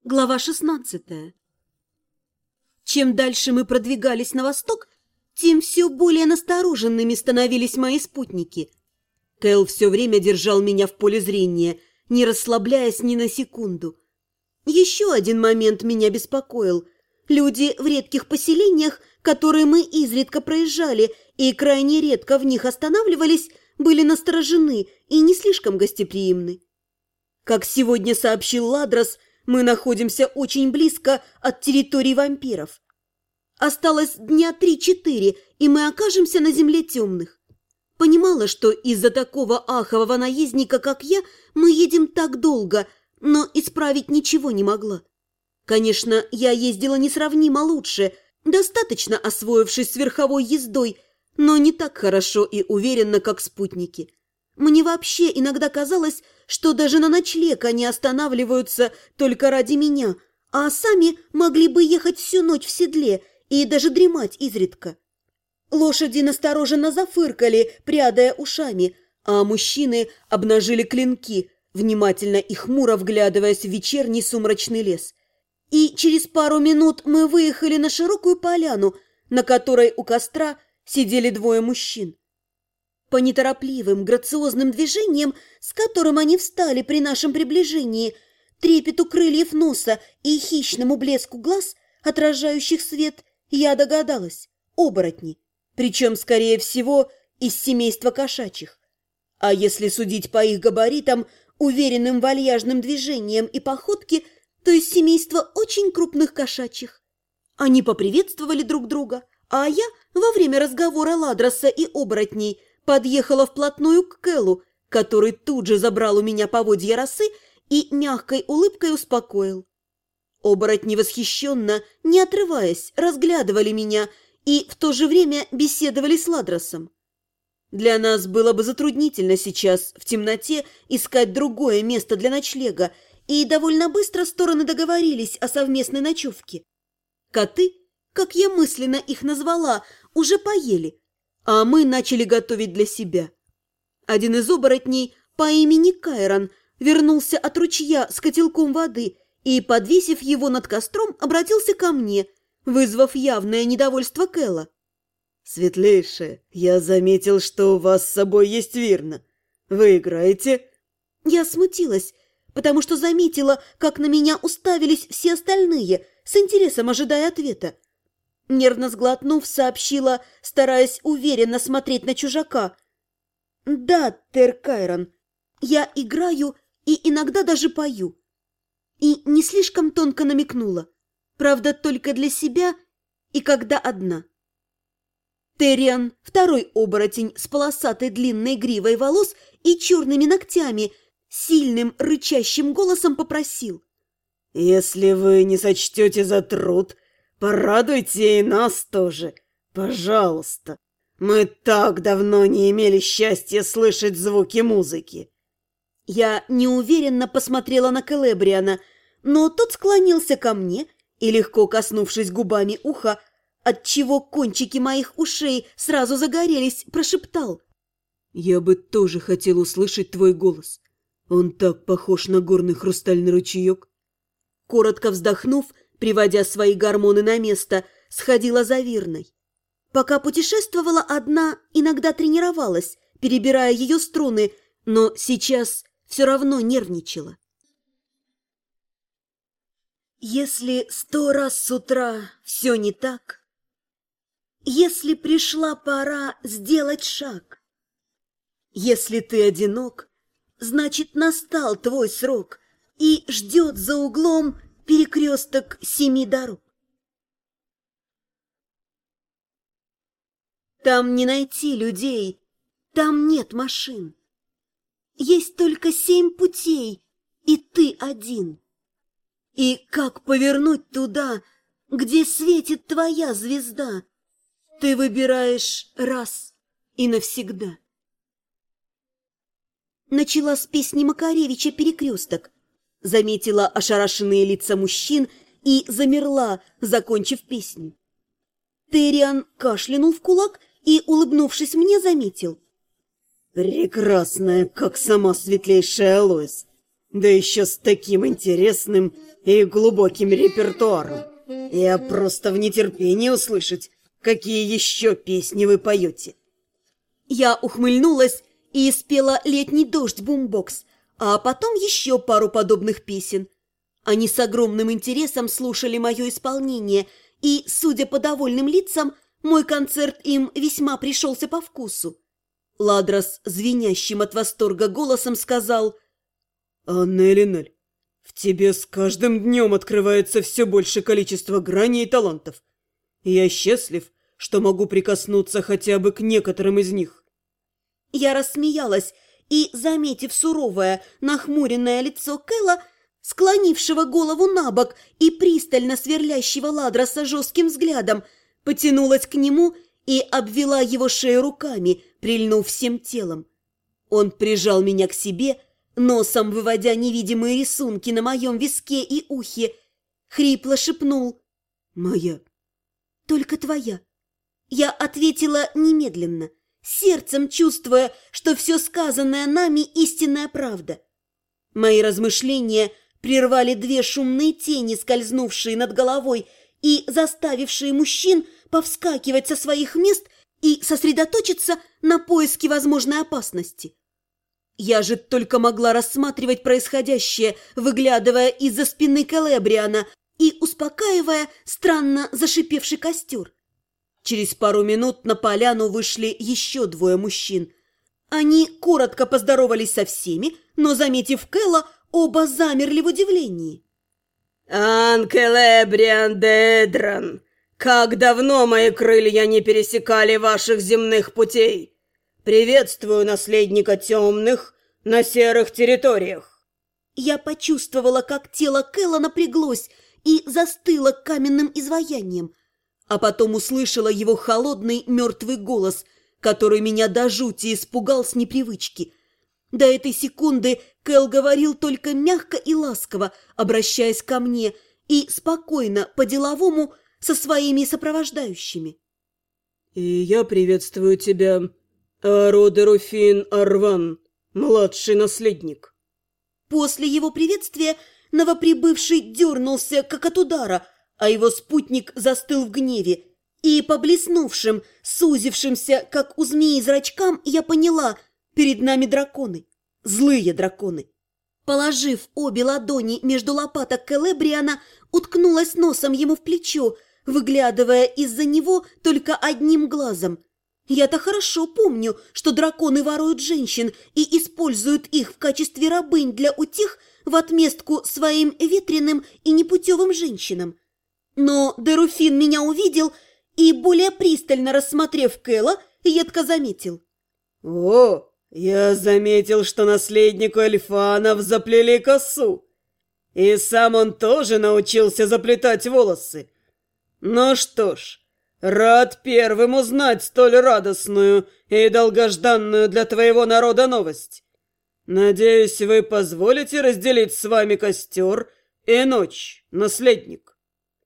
Глава 16. Чем дальше мы продвигались на восток, тем все более настороженными становились мои спутники. Кэл все время держал меня в поле зрения, не расслабляясь ни на секунду. Еще один момент меня беспокоил. Люди в редких поселениях, которые мы изредка проезжали и крайне редко в них останавливались, были насторожены и не слишком гостеприимны. Как сегодня сообщил Ладрос, мы находимся очень близко от территории вампиров. Осталось дня 3-4, и мы окажемся на земле темных. Понимала, что из-за такого ахового наездника, как я, мы едем так долго, но исправить ничего не могла. Конечно, я ездила несравнимо лучше, достаточно освоившись с верховой ездой, но не так хорошо и уверенно, как спутники. Мне вообще иногда казалось, что даже на ночлег они останавливаются только ради меня, а сами могли бы ехать всю ночь в седле и даже дремать изредка. Лошади настороженно зафыркали, прядая ушами, а мужчины обнажили клинки, внимательно и хмуро вглядываясь в вечерний сумрачный лес. И через пару минут мы выехали на широкую поляну, на которой у костра сидели двое мужчин. По неторопливым, грациозным движениям, с которым они встали при нашем приближении, трепету крыльев носа и хищному блеску глаз, отражающих свет, я догадалась – оборотни, причем, скорее всего, из семейства кошачьих. А если судить по их габаритам, уверенным вальяжным движениям и походке, то из семейства очень крупных кошачьих. Они поприветствовали друг друга, а я во время разговора Ладроса и оборотней подъехала вплотную к Кэлу, который тут же забрал у меня поводья росы и мягкой улыбкой успокоил. Оборотни восхищенно, не отрываясь, разглядывали меня и в то же время беседовали с Ладросом. Для нас было бы затруднительно сейчас в темноте искать другое место для ночлега, и довольно быстро стороны договорились о совместной ночевке. Коты, как я мысленно их назвала, уже поели, а мы начали готовить для себя. Один из оборотней по имени Кайрон вернулся от ручья с котелком воды и, подвесив его над костром, обратился ко мне, вызвав явное недовольство Кэла. «Светлейшая, я заметил, что у вас с собой есть Вирна. Вы играете?» Я смутилась, потому что заметила, как на меня уставились все остальные, с интересом ожидая ответа. Нервно сглотнув, сообщила, стараясь уверенно смотреть на чужака. «Да, Тер Кайрон, я играю и иногда даже пою». И не слишком тонко намекнула. Правда, только для себя и когда одна. Терриан, второй оборотень с полосатой длинной гривой волос и черными ногтями, сильным рычащим голосом попросил. «Если вы не сочтете за труд, порадуйте и нас тоже, пожалуйста. Мы так давно не имели счастья слышать звуки музыки». Я неуверенно посмотрела на Келебриана, но тот склонился ко мне и, легко коснувшись губами уха, отчего кончики моих ушей сразу загорелись, прошептал. «Я бы тоже хотел услышать твой голос. Он так похож на горный хрустальный ручеек». Коротко вздохнув, приводя свои гормоны на место, сходила за Вирной. Пока путешествовала одна, иногда тренировалась, перебирая ее струны, но сейчас все равно нервничала. Если 100 раз с утра все не так, если пришла пора сделать шаг, если ты одинок, значит, настал твой срок и ждет за углом перекресток 7 дорог. Там не найти людей, там нет машин. Есть только 7 путей, и ты один. И как повернуть туда, где светит твоя звезда, ты выбираешь раз и навсегда. Начала с песни Макаревича «Перекресток». Заметила ошарашенные лица мужчин и замерла, закончив песню. Терриан кашлянул в кулак и, улыбнувшись мне, заметил. «Прекрасная, как сама светлейшая Алоис. Да еще с таким интересным и глубоким репертуаром. Я просто в нетерпении услышать, какие еще песни вы поете. Я ухмыльнулась и спела «Летний дождь» бумбокс, а потом еще пару подобных песен. Они с огромным интересом слушали мое исполнение, и, судя по довольным лицам, мой концерт им весьма пришелся по вкусу. Ладрос звенящим от восторга голосом сказал: «Анна Элинель, в тебе с каждым днем открывается все больше количество граней и талантов. И я счастлив, что могу прикоснуться хотя бы к некоторым из них». Я рассмеялась и, заметив суровое, нахмуренное лицо Кэла, склонившего голову на бок и пристально сверлящего Ладроса жестким взглядом, потянулась к нему и обвела его шею руками, прильнув всем телом. Он прижал меня к себе, носом выводя невидимые рисунки на моем виске и ухе, хрипло шепнул: «Моя». «Только твоя». Я ответила немедленно, сердцем чувствуя, что все сказанное нами истинная правда. Мои размышления прервали две шумные тени, скользнувшие над головой и заставившие мужчин повскакивать со своих мест и сосредоточиться на поиске возможной опасности. Я же только могла рассматривать происходящее, выглядывая из-за спины Келебриана и успокаивая странно зашипевший костер. Через пару минут на поляну вышли еще двое мужчин. Они коротко поздоровались со всеми, но, заметив Кэла, оба замерли в удивлении. «Анкелебриан Дедран, как давно мои крылья не пересекали ваших земных путей! Приветствую наследника темных на серых территориях!» Я почувствовала, как тело Кэла напряглось и застыло каменным изваянием, а потом услышала его холодный мертвый голос, который меня до жути испугал с непривычки. До этой секунды Кэл говорил только мягко и ласково, обращаясь ко мне, и спокойно, по-деловому, со своими сопровождающими. «И я приветствую тебя, Ародеруфин Арван, младший наследник». После его приветствия новоприбывший дернулся, как от удара, а его спутник застыл в гневе. И по блеснувшим, сузившимся, как у змеи, зрачкам, я поняла — перед нами драконы, злые драконы. Положив обе ладони между лопаток Келебриана, уткнулась носом ему в плечо, выглядывая из-за него только одним глазом. Я-то хорошо помню, что драконы воруют женщин и используют их в качестве рабынь для утех в отместку своим ветреным и непутевым женщинам. Но Деруфин меня увидел и, более пристально рассмотрев Кэла, едко заметил: «О, я заметил, что наследнику эльфанов заплели косу. И сам он тоже научился заплетать волосы. Ну что ж, рад первым узнать столь радостную и долгожданную для твоего народа новость. Надеюсь, вы позволите разделить с вами костер и ночь, наследник».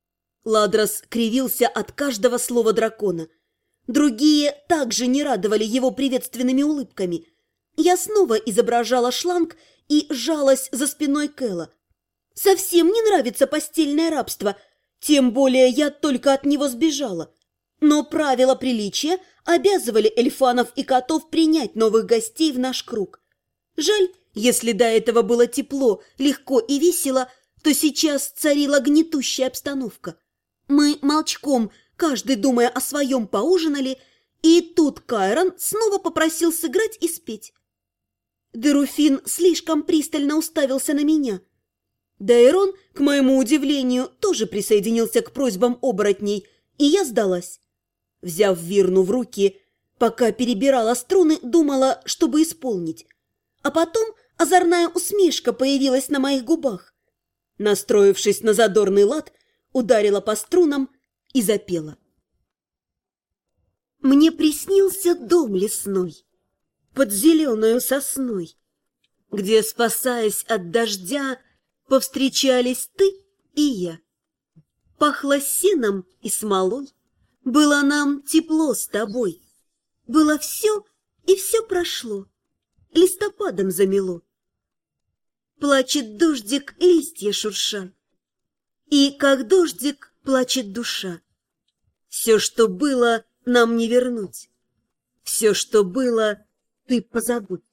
Ладрос кривился от каждого слова дракона. Другие также не радовали его приветственными улыбками. Я снова изображала шланг и сжалась за спиной Кэла. Совсем не нравится постельное рабство, тем более я только от него сбежала. Но правила приличия обязывали эльфанов и котов принять новых гостей в наш круг. Жаль, если до этого было тепло, легко и весело, то сейчас царила гнетущая обстановка. Мы молчком, каждый думая о своем, поужинали, и тут Кайрон снова попросил сыграть и спеть. Деруфин слишком пристально уставился на меня. Дайрон, к моему удивлению, тоже присоединился к просьбам оборотней, и я сдалась. Взяв Вирну в руки, пока перебирала струны, думала, чтобы исполнить. А потом озорная усмешка появилась на моих губах. Настроившись на задорный лад, ударила по струнам и запела. Мне приснился дом лесной под зеленою сосной, где, спасаясь от дождя, повстречались ты и я. Пахло сеном и смолой, было нам тепло с тобой. Было все, и все прошло, листопадом замело. плачет дождик, листья шурша. И как дождик плачет душа. Все, что было, нам не вернуть. Все, что было, ты позабудь.